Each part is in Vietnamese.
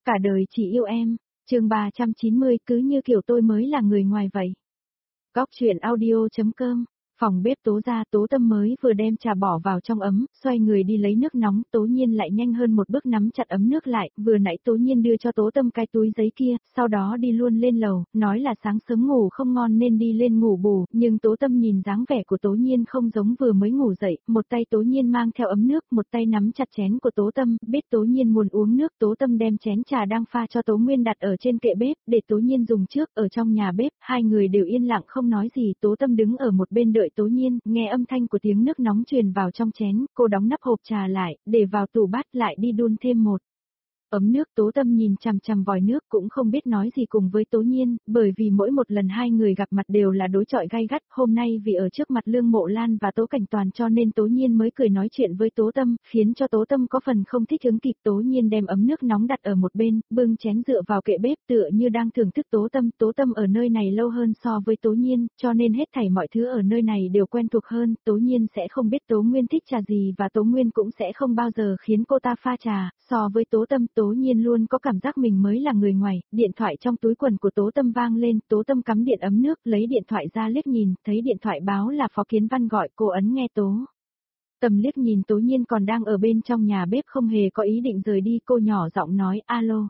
Cả đời chỉ yêu em. Chương 390, cứ như kiểu tôi mới là người ngoài vậy. Góc truyện audio.com. Phòng bếp Tố ra, Tố Tâm mới vừa đem trà bỏ vào trong ấm, xoay người đi lấy nước nóng, Tố Nhiên lại nhanh hơn một bước nắm chặt ấm nước lại, vừa nãy Tố Nhiên đưa cho Tố Tâm cái túi giấy kia, sau đó đi luôn lên lầu, nói là sáng sớm ngủ không ngon nên đi lên ngủ bù, nhưng Tố Tâm nhìn dáng vẻ của Tố Nhiên không giống vừa mới ngủ dậy, một tay Tố Nhiên mang theo ấm nước, một tay nắm chặt chén của Tố Tâm, biết Tố Nhiên muốn uống nước, Tố Tâm đem chén trà đang pha cho Tố Nguyên đặt ở trên kệ bếp, để Tố Nhiên dùng trước, ở trong nhà bếp, hai người đều yên lặng không nói gì, Tố Tâm đứng ở một bên đợi Tố Nhiên, nghe âm thanh của tiếng nước nóng truyền vào trong chén, cô đóng nắp hộp trà lại, để vào tủ bát lại đi đun thêm một ấm nước. Tố Tâm nhìn chằm chằm vòi nước cũng không biết nói gì cùng với Tố Nhiên, bởi vì mỗi một lần hai người gặp mặt đều là đối chọi gay gắt, hôm nay vì ở trước mặt Lương Mộ Lan và Tố Cảnh Toàn cho nên Tố Nhiên mới cười nói chuyện với Tố Tâm, khiến cho Tố Tâm có phần không thích ứng kịp. Tố Nhiên đem ấm nước nóng đặt ở một bên, bưng chén dựa vào kệ bếp tựa như đang thưởng thức Tố Tâm ở nơi này lâu hơn so với Tố Nhiên, cho nên hết thảy mọi thứ ở nơi này đều quen thuộc hơn, Tố Nhiên sẽ không biết Tố Nguyên thích trà gì và Tố Nguyên cũng sẽ không bao giờ khiến cô ta pha trà, so với Tố Tâm, Tố Nhiên luôn có cảm giác mình mới là người ngoài. Điện thoại trong túi quần của Tố Tâm vang lên, Tố Tâm cắm điện ấm nước, lấy điện thoại ra liếc nhìn, thấy điện thoại báo là Phó Kiến Văn gọi, cô ấn nghe. Tố Tâm liếc nhìn Tố Nhiên còn đang ở bên trong nhà bếp không hề có ý định rời đi, cô nhỏ giọng nói, alo.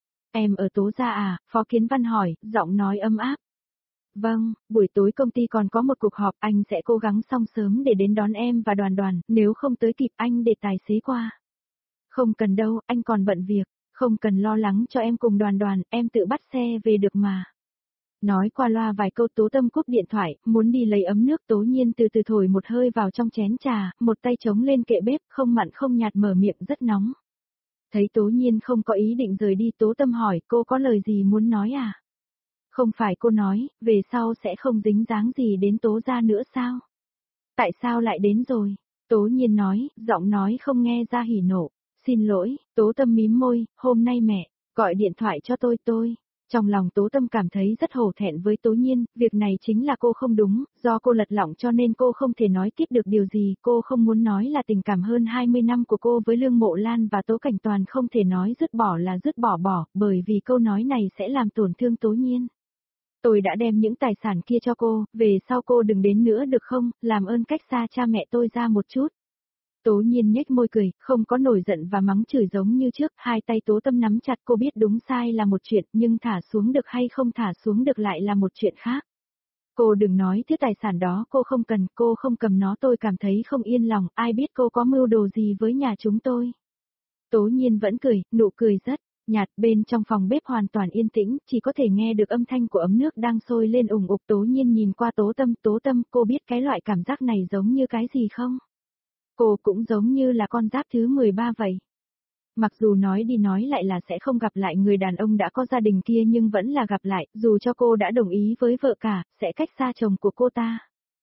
Em ở Tố gia à? Phó Kiến Văn hỏi, giọng nói ấm áp. Vâng, buổi tối công ty còn có một cuộc họp, anh sẽ cố gắng xong sớm để đến đón em và Đoàn Đoàn, nếu không tới kịp anh để tài xế qua. Không cần đâu, anh còn bận việc. Không cần lo lắng cho em cùng Đoàn Đoàn, em tự bắt xe về được mà. Nói qua loa vài câu, Tố Tâm cúp điện thoại, muốn đi lấy ấm nước. Tố Nhiên từ từ thổi một hơi vào trong chén trà, một tay chống lên kệ bếp, không mặn không nhạt mở miệng, rất nóng. Thấy Tố Nhiên không có ý định rời đi, Tố Tâm hỏi, cô có lời gì muốn nói à? Không phải cô nói, về sau sẽ không dính dáng gì đến Tố gia nữa sao? Tại sao lại đến rồi? Tố Nhiên nói, giọng nói không nghe ra hỉ nộ. Xin lỗi, Tố Tâm mím môi, hôm nay mẹ gọi điện thoại cho tôi. Trong lòng Tố Tâm cảm thấy rất hổ thẹn với Tố Nhiên, việc này chính là cô không đúng, do cô lật lọng cho nên cô không thể nói tiếp được điều gì, cô không muốn nói là tình cảm hơn 20 năm của cô với Lương Mộ Lan và Tố Cảnh Toàn không thể nói dứt bỏ là dứt bỏ, bởi vì câu nói này sẽ làm tổn thương Tố Nhiên. Tôi đã đem những tài sản kia cho cô, về sau cô đừng đến nữa được không, làm ơn cách xa cha mẹ tôi ra một chút. Tố Nhiên nhếch môi cười, không có nổi giận và mắng chửi giống như trước, hai tay Tố Tâm nắm chặt, cô biết đúng sai là một chuyện, nhưng thả xuống được hay không thả xuống được lại là một chuyện khác. Cô đừng nói thứ tài sản đó cô không cần, cô không cầm nó tôi cảm thấy không yên lòng, ai biết cô có mưu đồ gì với nhà chúng tôi. Tố Nhiên vẫn cười, nụ cười rất nhạt, bên trong phòng bếp hoàn toàn yên tĩnh, chỉ có thể nghe được âm thanh của ấm nước đang sôi lên ủng ục. Tố Nhiên nhìn qua Tố Tâm, cô biết cái loại cảm giác này giống như cái gì không? Cô cũng giống như là con giáp thứ 13 vậy. Mặc dù nói đi nói lại là sẽ không gặp lại người đàn ông đã có gia đình kia nhưng vẫn là gặp lại, dù cho cô đã đồng ý với vợ cả, sẽ cách xa chồng của cô ta.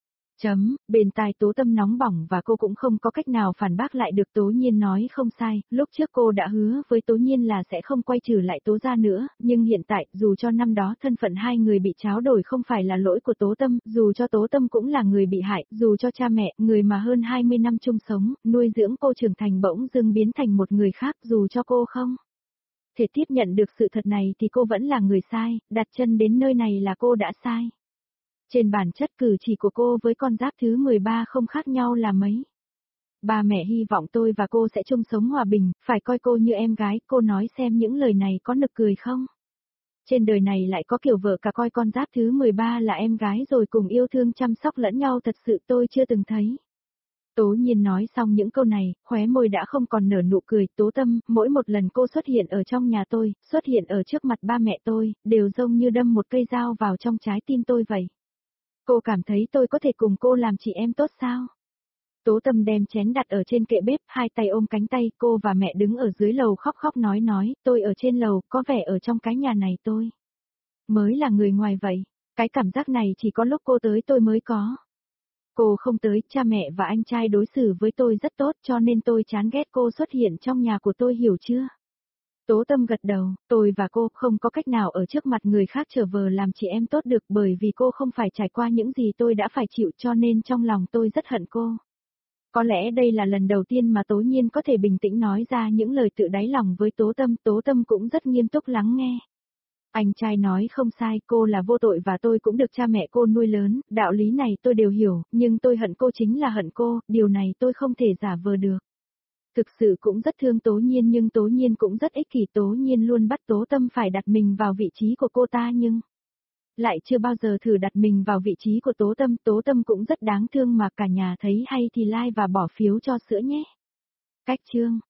Bên tai Tố Tâm nóng bỏng và cô cũng không có cách nào phản bác lại được. Tố Nhiên nói không sai, lúc trước cô đã hứa với Tố Nhiên là sẽ không quay trở lại Tố gia nữa, nhưng hiện tại, dù cho năm đó thân phận hai người bị tráo đổi không phải là lỗi của Tố Tâm, dù cho Tố Tâm cũng là người bị hại, dù cho cha mẹ, người mà hơn 20 năm chung sống, nuôi dưỡng cô trưởng thành bỗng dưng biến thành một người khác, dù cho cô không thể tiếp nhận được sự thật này thì cô vẫn là người sai, đặt chân đến nơi này là cô đã sai. Trên bản chất cử chỉ của cô với con giáp thứ 13 không khác nhau là mấy. Ba mẹ hy vọng tôi và cô sẽ chung sống hòa bình, phải coi cô như em gái, cô nói xem những lời này có nực cười không? Trên đời này lại có kiểu vợ cả coi con giáp thứ 13 là em gái rồi cùng yêu thương chăm sóc lẫn nhau, thật sự tôi chưa từng thấy. Tố Nhiên nói xong những câu này, khóe môi đã không còn nở nụ cười. Tố Tâm, mỗi một lần cô xuất hiện ở trong nhà tôi, xuất hiện ở trước mặt ba mẹ tôi, đều giống như đâm một cây dao vào trong trái tim tôi vậy. Cô cảm thấy tôi có thể cùng cô làm chị em tốt sao? Tố Tâm đem chén đặt ở trên kệ bếp, hai tay ôm cánh tay, cô và mẹ đứng ở dưới lầu khóc nói, tôi ở trên lầu, có vẻ ở trong cái nhà này tôi mới là người ngoài vậy. Cái cảm giác này chỉ có lúc cô tới tôi mới có. Cô không tới, cha mẹ và anh trai đối xử với tôi rất tốt cho nên tôi chán ghét cô xuất hiện trong nhà của tôi, hiểu chưa? Tố Tâm gật đầu, tôi và cô không có cách nào ở trước mặt người khác trở vờ làm chị em tốt được, bởi vì cô không phải trải qua những gì tôi đã phải chịu cho nên trong lòng tôi rất hận cô. Có lẽ đây là lần đầu tiên mà Tố Nhiên có thể bình tĩnh nói ra những lời tự đáy lòng với Tố Tâm cũng rất nghiêm túc lắng nghe. Anh trai nói không sai, cô là vô tội và tôi cũng được cha mẹ cô nuôi lớn, đạo lý này tôi đều hiểu, nhưng tôi hận cô chính là hận cô, điều này tôi không thể giả vờ được. Thực sự cũng rất thương Tố Nhiên nhưng Tố Nhiên cũng rất ích kỷ, Tố Nhiên luôn bắt Tố Tâm phải đặt mình vào vị trí của cô ta nhưng lại chưa bao giờ thử đặt mình vào vị trí của Tố Tâm cũng rất đáng thương mà cả nhà thấy hay thì like và bỏ phiếu cho sữa nhé. Cách chương